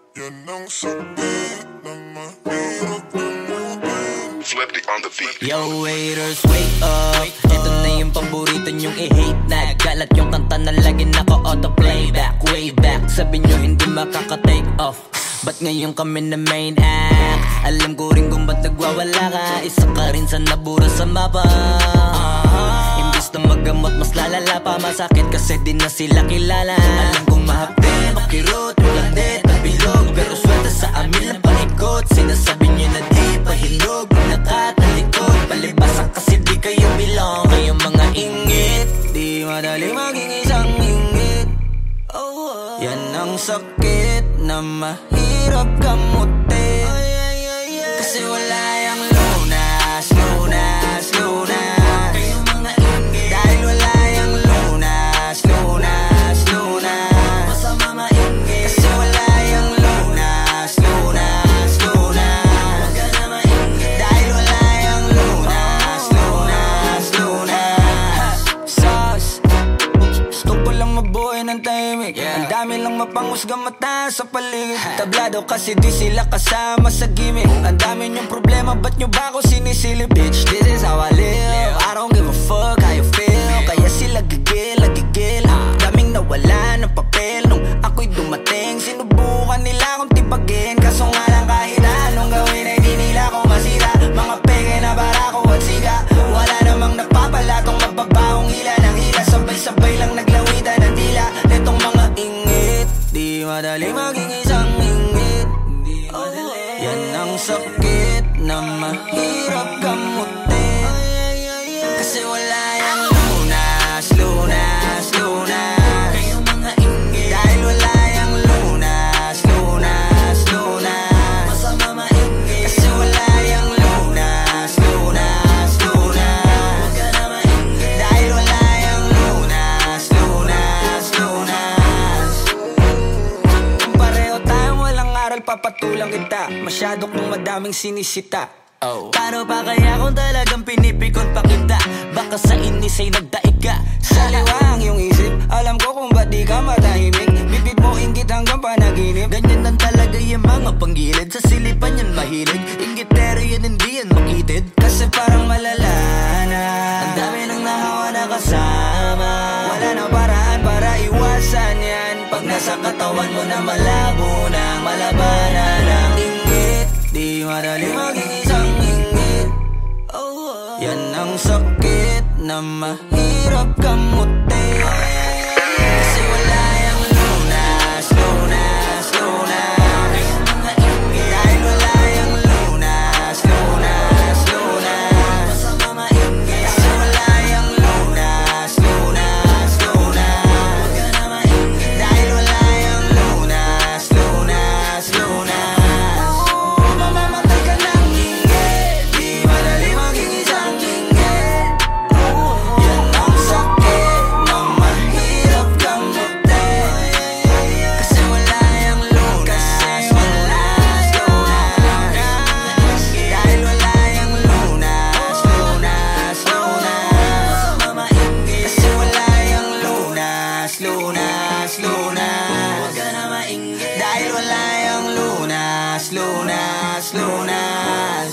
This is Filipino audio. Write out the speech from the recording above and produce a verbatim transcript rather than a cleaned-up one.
Yan ang sakit ng mahirap gamutin. Flippy on the beat. Yo haters, wake up. Ito na yung paborito nyong i-hate na. Galat yung kanta na lagi naka-auto-playback. Way back, sabi nyo hindi makaka-take off. Ba't ngayon kami na main act? Alam ko rin kung ba't nagwawala ka. Isa ka rin sa nabura sa mapa. uh-huh. Imbis na magamot mas lalala pa. Masakit kasi di na sila kilala. Alam kong mahapde, makirot, malandi, tabilog. Pero swelta sa amin lang paikot. Sinasabi nyo na di pahinog. Nakatalikod, palibasan kasi di kayo belong. Kayong mga ingit, di madali maging isang ingit. oh, oh. Yan ang sakit na mahirap gamutin. Kasi wala yung lunas, lunas, lunas. Kayong mga ingit, dahil wala yung lunas, lunas, lunas. Masama maingit, kasi wala yung lunas, lunas, lunas. Huwag ka na maingit, dahil wala yung lunas, lunas, lunas. Sus, gusto ko lang mabuhay ng tahimik. Ang dami lang mapanghusgang mata sa paligid. Tablado kasi di sila kasama sa gimmick. Ang dami niyong problema, ba't nyo ba ako sinisilip? Bitch, this is how I live. I don't give a fuck how you feel. Kaya sila gigil, gigil. Daming nawala ng papel nung ako'y dumating. Sinubukan nila akong tipagin, kaso nga lang kahit anong gawin ay di nila ako masira. Mga peke na barako at siga. Wala namang napapalatong mababahong hila ng hila. Sabay-sabay lang naglawitan ng dila. Netong mga ingit, di madali maging isang ingit. oh, Yan ang sakit na mahirap gamutin. Kasi wala yung lunas, lunas, lunas. Kayong mga ingit, dahil wala yung lunas, lunas, lunas. Masama maingit, kasi wala yung lunas, lunas, lunas. Huwag ka na maingit, dahil wala yung lunas, lunas, lunas. Kung pareho tayong walang aral, papatulang kita. Masyado kong madaming sinisita. Oh. Paano pa kaya kung talagang pinipikon pa kita? Baka sa inis ay nagdaig ka. Saliwang yung isip, alam ko kung ba't di ka matahimik. Bibig mo inggit hanggang panaginip. Ganyan lang talaga yung mga panggilid. Sa silipan yan mahilig. Inggitero yan, hindi yan makitid. Kasi parang malala na ang dami nang nahawa na kasama. Wala na paraan para iwasan yan. Pag nasa katawan mo na malabo na malabanan ng inggit, di madali maging isang ingit. oh, Yan ang sakit na mahirap gamutin. Kasi wala yung lunas, lunas, lunas. Kayong mga ingit, dahil wala yung lunas, lunas, lunas. Masama maingit, kasi wala yung lunas, lunas, lunas. Huwag ka na maingit, dahil wala yung lunas, lunas, lunas. Mamamatay ka ng ingit, di madali maging isang ingit. Yan ang sakit na mahirap gamutin. Kasi wala yung lunas, lunas, lunas. Dahil wala yung lunas, lunas, lunas. Masama maingit, kasi wala yung lunas, lunas, lunas. Huwag ka na maingit, dahil wala yung lunas, lunas, lunas.